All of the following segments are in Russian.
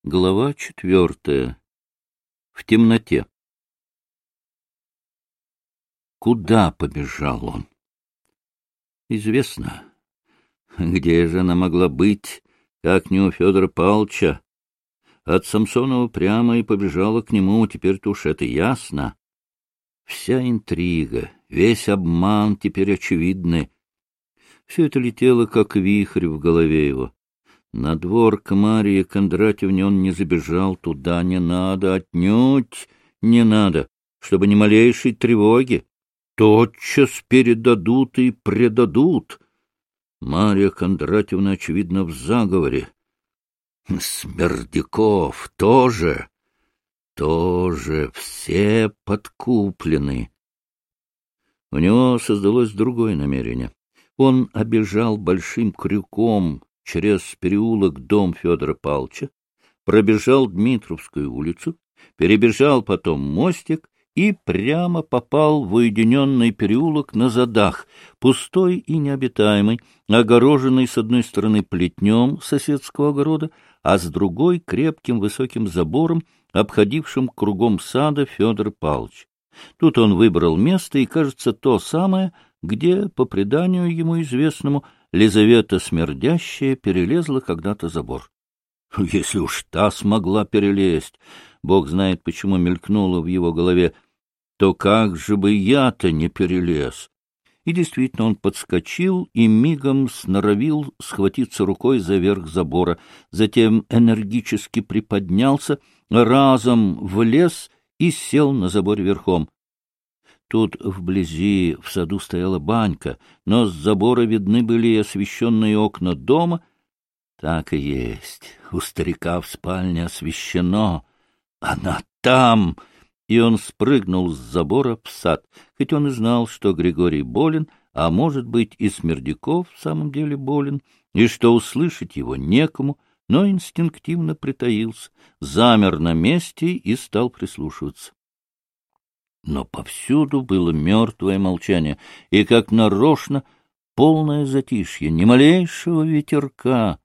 Глава 4. В темноте. Куда побежал он? Известно. Где же она могла быть, как не у Федора Павловича? От Самсонова прямо и побежала к нему, теперь-то уж это ясно. Вся интрига, весь обман теперь очевидны. Все это летело, как вихрь в голове его. На двор к Марье Кондратьевне он не забежал, туда не надо, отнюдь не надо, чтобы ни малейшей тревоги. Тотчас передадут и предадут. Марья Кондратьевна, очевидно, в заговоре. Смердяков тоже все подкуплены. У него создалось другое намерение. Он обежал большим крюком через переулок дом Федора Павловича, пробежал Дмитровскую улицу, перебежал потом мостик и прямо попал в уединенный переулок на задах, пустой и необитаемый, огороженный с одной стороны плетнем соседского огорода, а с другой — крепким высоким забором, обходившим кругом сада Федор Павлович. Тут он выбрал место, и, кажется, то самое, где, по преданию ему известному, Лизавета Смердящая перелезла когда-то забор. Если уж та смогла перелезть, Бог знает, почему мелькнуло в его голове, то как же бы я-то не перелез? И действительно он подскочил и мигом сноровил схватиться рукой за верх забора, затем энергически приподнялся, разом влез и сел на заборе верхом. Тут вблизи в саду стояла банька, но с забора видны были и освещенные окна дома. Так и есть, у старика в спальне освещено. Она там! И он спрыгнул с забора в сад, хоть он и знал, что Григорий болен, а, может быть, и Смердяков в самом деле болен, и что услышать его некому, но инстинктивно притаился, замер на месте и стал прислушиваться. Но повсюду было мертвое молчание, и, как нарочно, полное затишье, ни малейшего ветерка.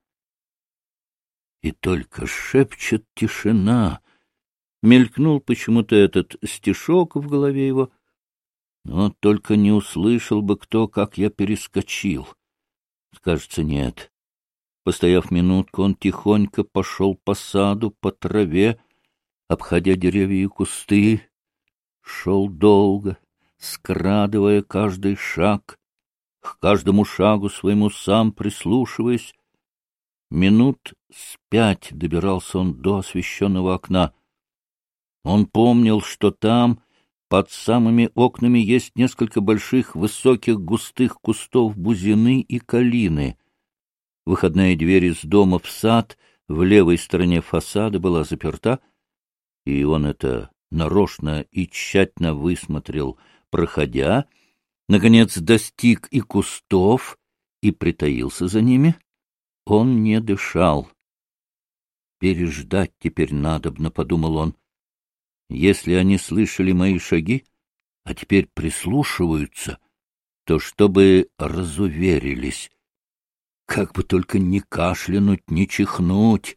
И только шепчет тишина. Мелькнул почему-то этот стишок в голове его. Но только не услышал бы кто, как я перескочил. Кажется, нет. Постояв минутку, он тихонько пошел по саду, по траве, обходя деревья и кусты. Шел долго, скрадывая каждый шаг, к каждому шагу своему сам прислушиваясь. Минут с 5 добирался он до освещенного окна. Он помнил, что там, под самыми окнами, есть несколько больших, высоких, густых кустов бузины и калины. Выходная дверь из дома в сад в левой стороне фасада была заперта, и он это нарочно и тщательно высмотрел, проходя, наконец достиг и кустов и притаился за ними. Он не дышал. «Переждать теперь надобно», — подумал он. «Если они слышали мои шаги, а теперь прислушиваются, то чтобы разуверились, как бы только не кашлянуть, не чихнуть».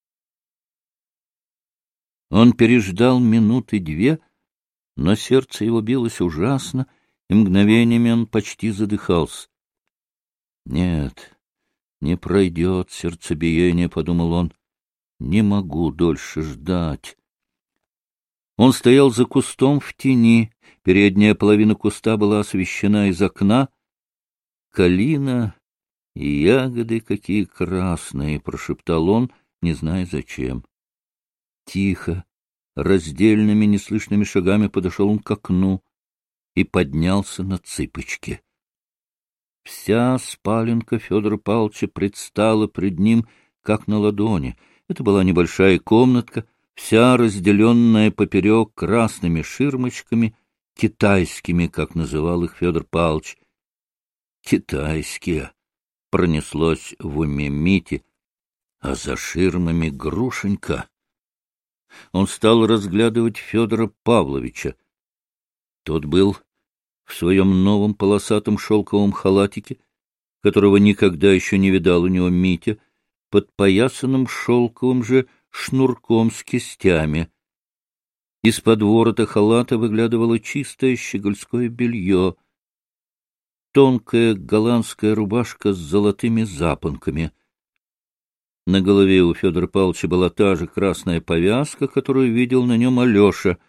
Он переждал минуты 2, но сердце его билось ужасно, и мгновениями он почти задыхался. «Нет, не пройдет сердцебиение», — подумал он, — «не могу дольше ждать». Он стоял за кустом в тени, передняя половина куста была освещена из окна. «Калина и ягоды какие красные!» — прошептал он, не зная зачем. Тихо, раздельными неслышными шагами подошел он к окну и поднялся на цыпочки. Вся спаленка Федора Павловича предстала пред ним, как на ладони. Это была небольшая комнатка, вся разделенная поперек красными ширмочками, китайскими, как называл их Федор Павлович. «Китайские!» — пронеслось в уме Мити, а за ширмами Грушенька. Он стал разглядывать Федора Павловича. Тот был в своем новом полосатом шелковом халатике, которого никогда еще не видал у него Митя, подпоясанном шелковым же шнурком с кистями. Из-под ворота халата выглядывало чистое щегольское белье, тонкая голландская рубашка с золотыми запонками. На голове у Федора Павловича была та же красная повязка, которую видел на нем Алеша.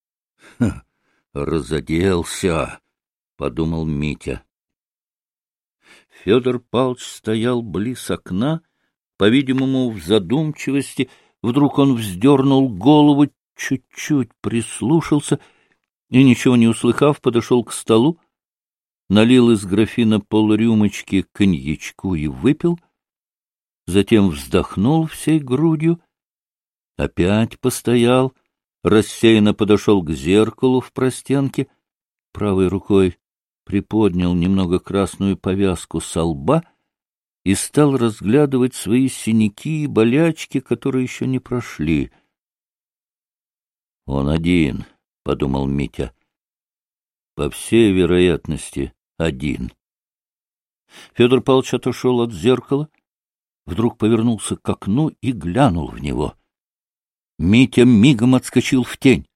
«Разоделся», — подумал Митя. Федор Павлович стоял близ окна, по-видимому, в задумчивости. Вдруг он вздернул голову, чуть-чуть прислушался и, ничего не услыхав, подошел к столу, налил из графина полрюмочки коньячку и выпил, затем вздохнул всей грудью, опять постоял, рассеянно подошел к зеркалу в простенке, правой рукой приподнял немного красную повязку со лба и стал разглядывать свои синяки и болячки, которые еще не прошли. «Он один», — подумал Митя. «По всей вероятности, один». Федор Павлович отошел от зеркала, вдруг повернулся к окну и глянул в него. Митя мигом отскочил в тень.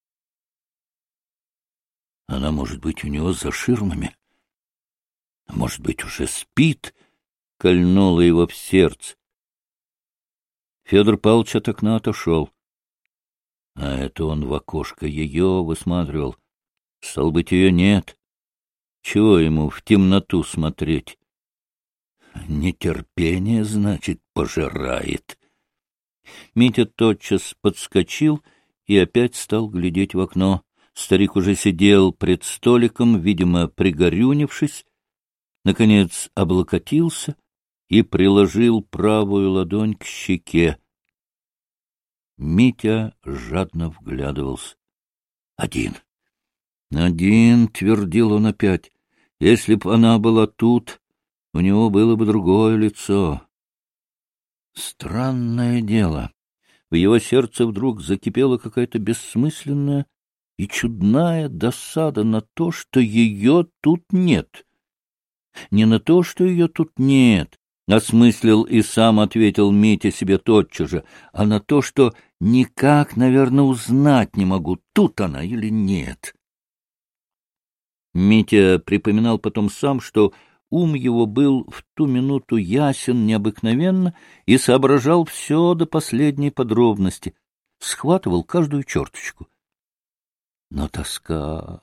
Она, может быть, у него за ширмами, может быть, уже спит, кольнуло его в сердце. Федор Павлович от окна отошел. А это он в окошко ее высматривал. Стало быть, ее нет. Чего ему в темноту смотреть? Нетерпение, значит, пожирает. Митя тотчас подскочил и опять стал глядеть в окно. Старик уже сидел пред столиком, видимо, пригорюнившись, наконец облокотился и приложил правую ладонь к щеке. Митя жадно вглядывался. «Один! Один!» — твердил он опять. «Если б она была тут, у него было бы другое лицо». Странное дело. В его сердце вдруг закипела какая-то бессмысленная и чудная досада на то, что ее тут нет. Не на то, что ее тут нет, осмыслил и сам ответил Митя себе тотчас же, а на то, что никак, наверное, узнать не могу, тут она или нет. Митя припоминал потом сам, что ум его был в ту минуту ясен необыкновенно и соображал все до последней подробности, схватывал каждую черточку. Но тоска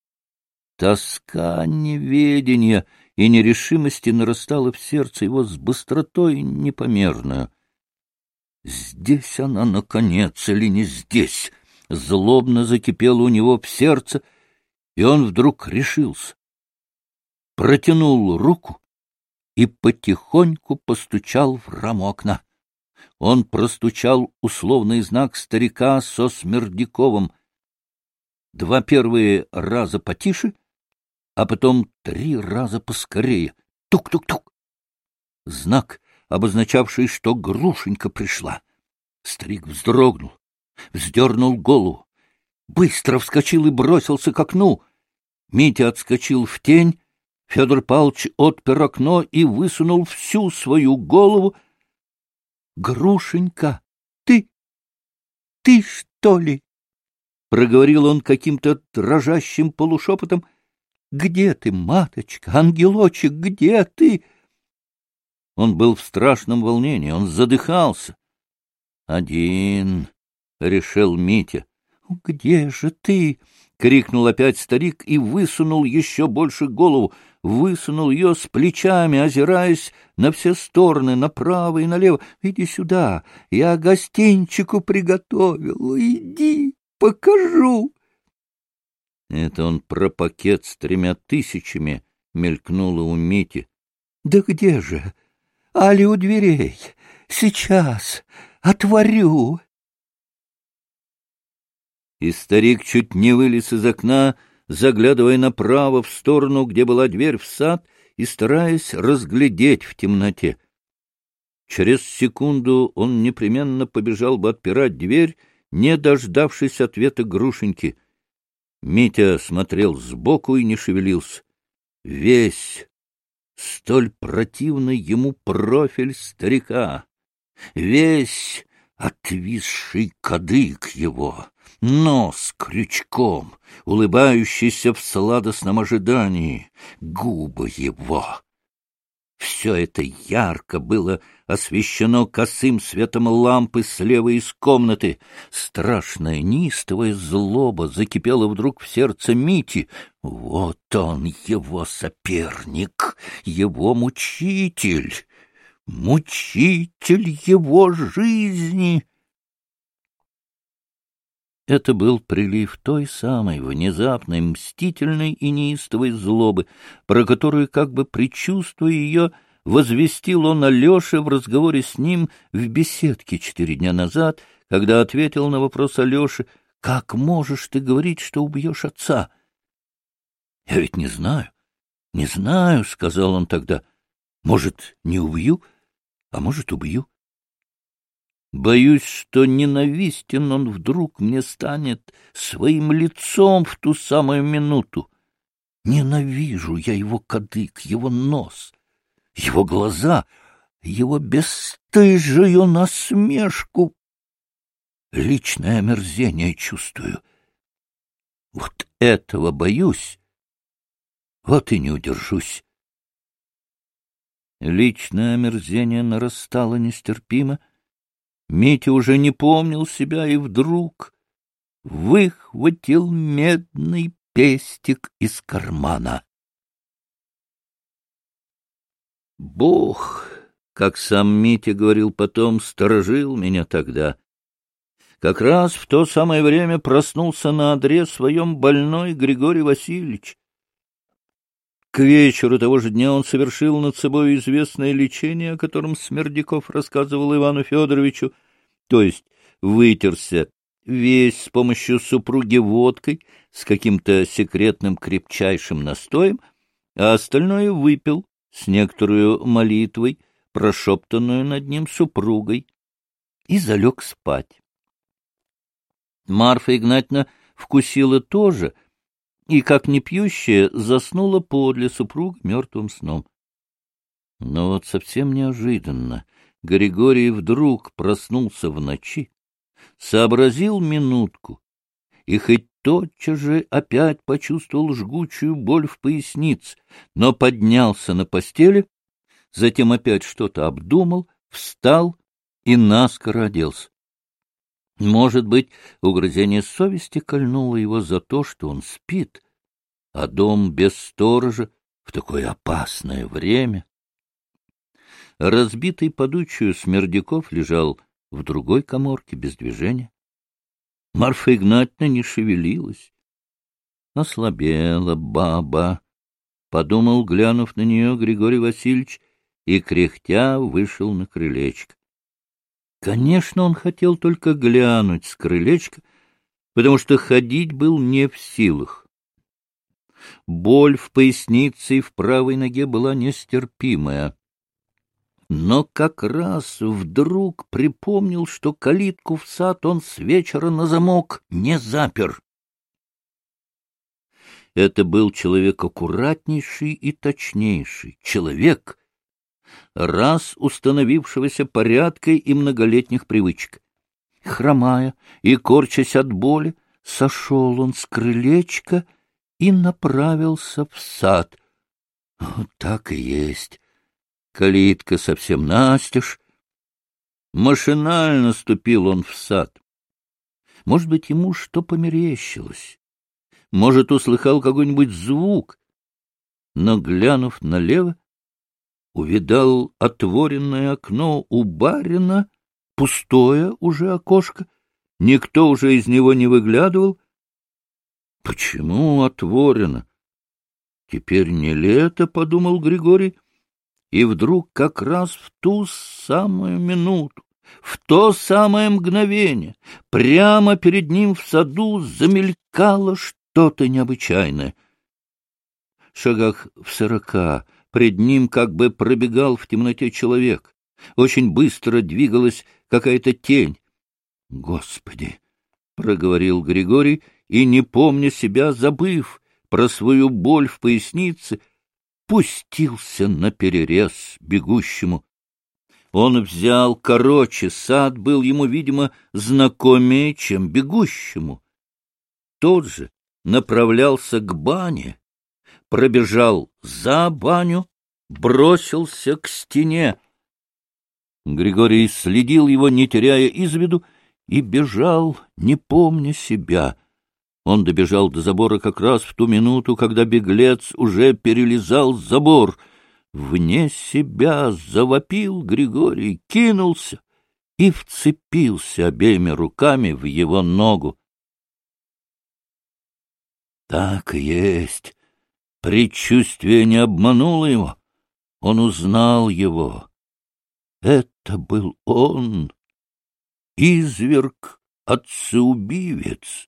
неведения и нерешимости нарастала в сердце его с быстротой непомерную. Здесь она, наконец, или не здесь? Злобно закипело у него в сердце, и он вдруг решился. Протянул руку и потихоньку постучал в раму окна. Он простучал условный знак старика со Смердяковым. 2 первые раза потише, а потом 3 раза поскорее. Тук-тук-тук. Знак, обозначавший, что Грушенька пришла. Старик вздрогнул, вздернул голову, быстро вскочил и бросился к окну. Митя отскочил в тень, Федор Павлович отпер окно и высунул всю свою голову. — Грушенька, ты что ли? — проговорил он каким-то дрожащим полушепотом. — Где ты, маточка, ангелочек, где ты? Он был в страшном волнении, он задыхался. — Один, — решил Митя. — Где же ты? — крикнул опять старик и высунул еще больше голову, высунул ее с плечами, озираясь на все стороны, направо и налево. — Иди сюда, я гостинчику приготовил, иди, покажу. Это он про пакет с 3000 мелькнуло у Мити. — Да где же? Али у дверей? Сейчас отворю. И старик чуть не вылез из окна, заглядывая направо, в сторону, где была дверь в сад, и стараясь разглядеть в темноте. Через секунду он непременно побежал бы отпирать дверь, не дождавшись ответа Грушеньки. Митя смотрел сбоку и не шевелился. Весь столь противный ему профиль старика, весь отвисший кадык его, нос крючком, улыбающийся в сладостном ожидании, губы его. Все это ярко было освещено косым светом лампы слева из комнаты. Страшная неистовая злоба закипела вдруг в сердце Мити. Вот он, его соперник, его мучитель, мучитель его жизни. Это был прилив той самой внезапной, мстительной и неистовой злобы, про которую, как бы предчувствуя ее, возвестил он Алёше в разговоре с ним в беседке 4 дня назад, когда ответил на вопрос Алёши: «Как можешь ты говорить, что убьешь отца?» «Я ведь не знаю, — сказал он тогда. — Может, не убью, а может, убью. Боюсь, что ненавистен он вдруг мне станет своим лицом в ту самую минуту. Ненавижу я его кадык, его нос, его глаза, его бесстыжую насмешку. Личное омерзение чувствую. Вот этого боюсь, вот и не удержусь». Личное омерзение нарастало нестерпимо. Митя уже не помнил себя и вдруг выхватил медный пестик из кармана. Бог, как сам Митя говорил потом, сторожил меня тогда. Как раз в то самое время проснулся на одре своем больной Григорий Васильевич. К вечеру того же дня он совершил над собой известное лечение, о котором Смердяков рассказывал Ивану Федоровичу, то есть вытерся весь с помощью супруги водкой с каким-то секретным крепчайшим настоем, а остальное выпил с некоторую молитвой, прошептанную над ним супругой, и залег спать. Марфа Игнатьевна вкусила тоже, и, как не пьющая, заснула подле супруг мертвым сном. Но вот совсем неожиданно Григорий вдруг проснулся в ночи, сообразил минутку и хоть тотчас же опять почувствовал жгучую боль в пояснице, но поднялся на постели, затем опять что-то обдумал, встал и наскоро оделся. Может быть, угрызение совести кольнуло его за то, что он спит, а дом без сторожа в такое опасное время. Разбитый подучью Смердяков лежал в другой каморке без движения. Марфа Игнатьевна не шевелилась. Ослабела баба, — подумал, глянув на нее, Григорий Васильевич, и, кряхтя, вышел на крылечко. Конечно, он хотел только глянуть с крылечка, потому что ходить был не в силах. Боль в пояснице и в правой ноге была нестерпимая. Но как раз вдруг припомнил, что калитку в сад он с вечера на замок не запер. Это был человек аккуратнейший и точнейший, человек, раз установившегося порядкой и многолетних привычек. Хромая и корчась от боли, сошел он с крылечка и направился в сад. Вот так и есть. Калитка совсем настежь. Машинально ступил он в сад. Может быть, ему что померещилось. Может, услыхал какой-нибудь звук. Но, глянув налево, увидал отворенное окно у барина, пустое уже окошко. Никто уже из него не выглядывал. Почему отворено? Теперь не лето, — подумал Григорий. И вдруг как раз в ту самую минуту, в то самое мгновение, прямо перед ним в саду замелькало что-то необычайное. В шагах в 40 пред ним как бы пробегал в темноте человек. Очень быстро двигалась какая-то тень. «Господи!» — проговорил Григорий, и, не помня себя, забыв про свою боль в пояснице, пустился наперерез бегущему. Он взял короче, сад был ему, видимо, знакомее, чем бегущему. Тот же направлялся к бане, пробежал за баню, бросился к стене. Григорий следил его, не теряя из виду, и бежал, не помня себя. Он добежал до забора как раз в ту минуту, когда беглец уже перелезал забор. Вне себя завопил Григорий, кинулся и вцепился обеими руками в его ногу. Так и есть. Предчувствие не обмануло его. Он узнал его. Это был он, изверг, отцеубивец.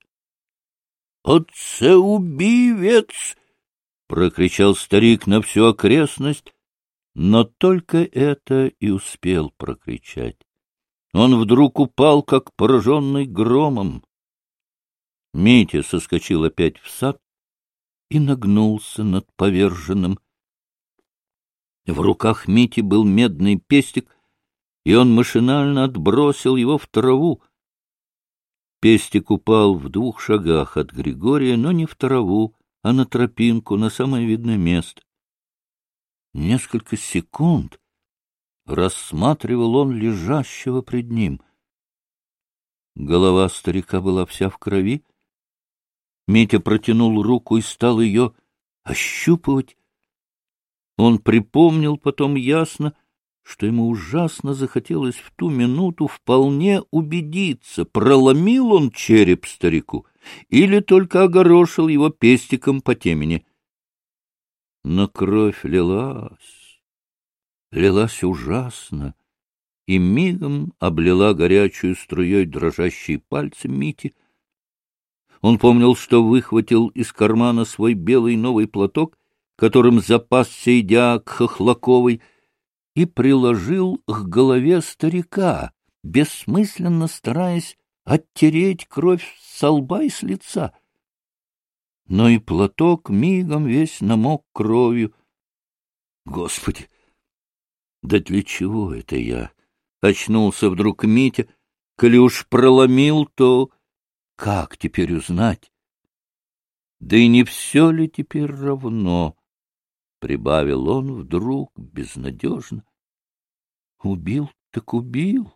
«Отцеубивец!» — прокричал старик на всю окрестность, но только это и успел прокричать. Он вдруг упал, как пораженный громом. Митя соскочил опять в сад и нагнулся над поверженным. В руках Мити был медный пестик, и он машинально отбросил его в траву. Пестик упал в 2 шагах от Григория, но не в траву, а на тропинку, на самое видное место. Несколько секунд рассматривал он лежащего пред ним. Голова старика была вся в крови. Митя протянул руку и стал ее ощупывать. Он припомнил потом ясно, что ему ужасно захотелось в ту минуту вполне убедиться, проломил он череп старику или только огорошил его пестиком по темени. Но кровь лилась ужасно, и мигом облила горячую струей дрожащие пальцы Мити. Он помнил, что выхватил из кармана свой белый новый платок, которым запасся, идя к Хохлаковой, и приложил к голове старика, бессмысленно стараясь оттереть кровь со лба и с лица. Но и платок мигом весь намок кровью. Господи, да для чего это я? Очнулся вдруг Митя. Коли уж проломил, то как теперь узнать? Да и не все ли теперь равно? — прибавил он вдруг безнадежно. — Убил так убил.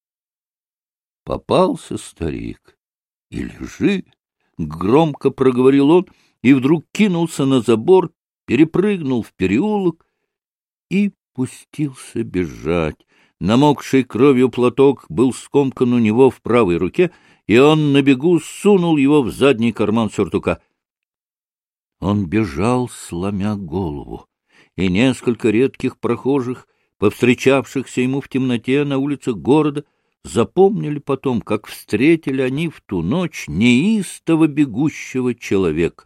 Попался старик. И лежи, — громко проговорил он, и вдруг кинулся на забор, перепрыгнул в переулок и пустился бежать. Намокший кровью платок был скомкан у него в правой руке, и он на бегу сунул его в задний карман сюртука. Он бежал, сломя голову, и несколько редких прохожих, повстречавшихся ему в темноте на улицах города, запомнили потом, как встретили они в ту ночь неистово бегущего человека.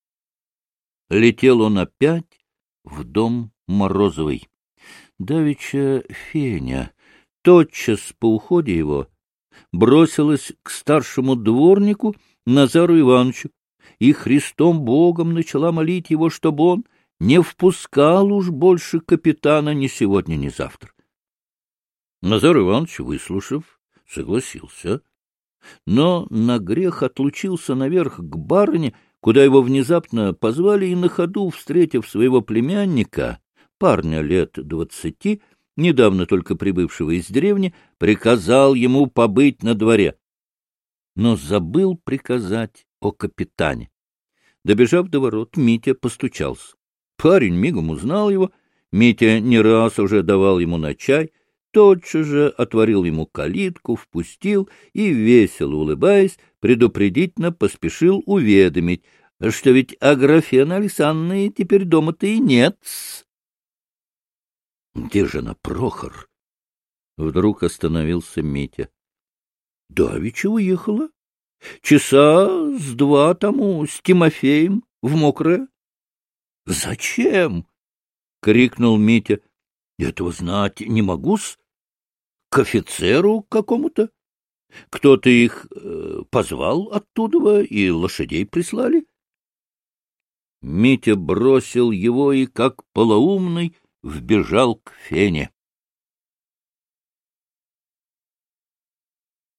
Летел он опять в дом Морозовой. Давеча Феня, тотчас по уходе его, бросилась к старшему дворнику Назару Ивановичу, и Христом Богом начала молить его, чтобы он не впускал уж больше капитана ни сегодня, ни завтра. Назар Иванович, выслушав, согласился, но на грех отлучился наверх к барыне, куда его внезапно позвали, и на ходу, встретив своего племянника, парня лет 20, недавно только прибывшего из деревни, приказал ему побыть на дворе, но забыл приказать о капитане. Добежав до ворот, Митя постучался. Парень мигом узнал его. Митя не раз уже давал ему на чай, тотчас же отворил ему калитку, впустил и, весело улыбаясь, предупредительно поспешил уведомить, что ведь Аграфены Александровны теперь дома-то и нет. — Где же она, Прохор? Вдруг остановился Митя. — Давеча уехала. Часа с 2 тому с Тимофеем в Мокрое. — Зачем? — крикнул Митя. — Этого знать не могу-с. К офицеру какому-то. Кто-то их позвал оттуда, и лошадей прислали. Митя бросил его и, как полоумный, вбежал к Фене.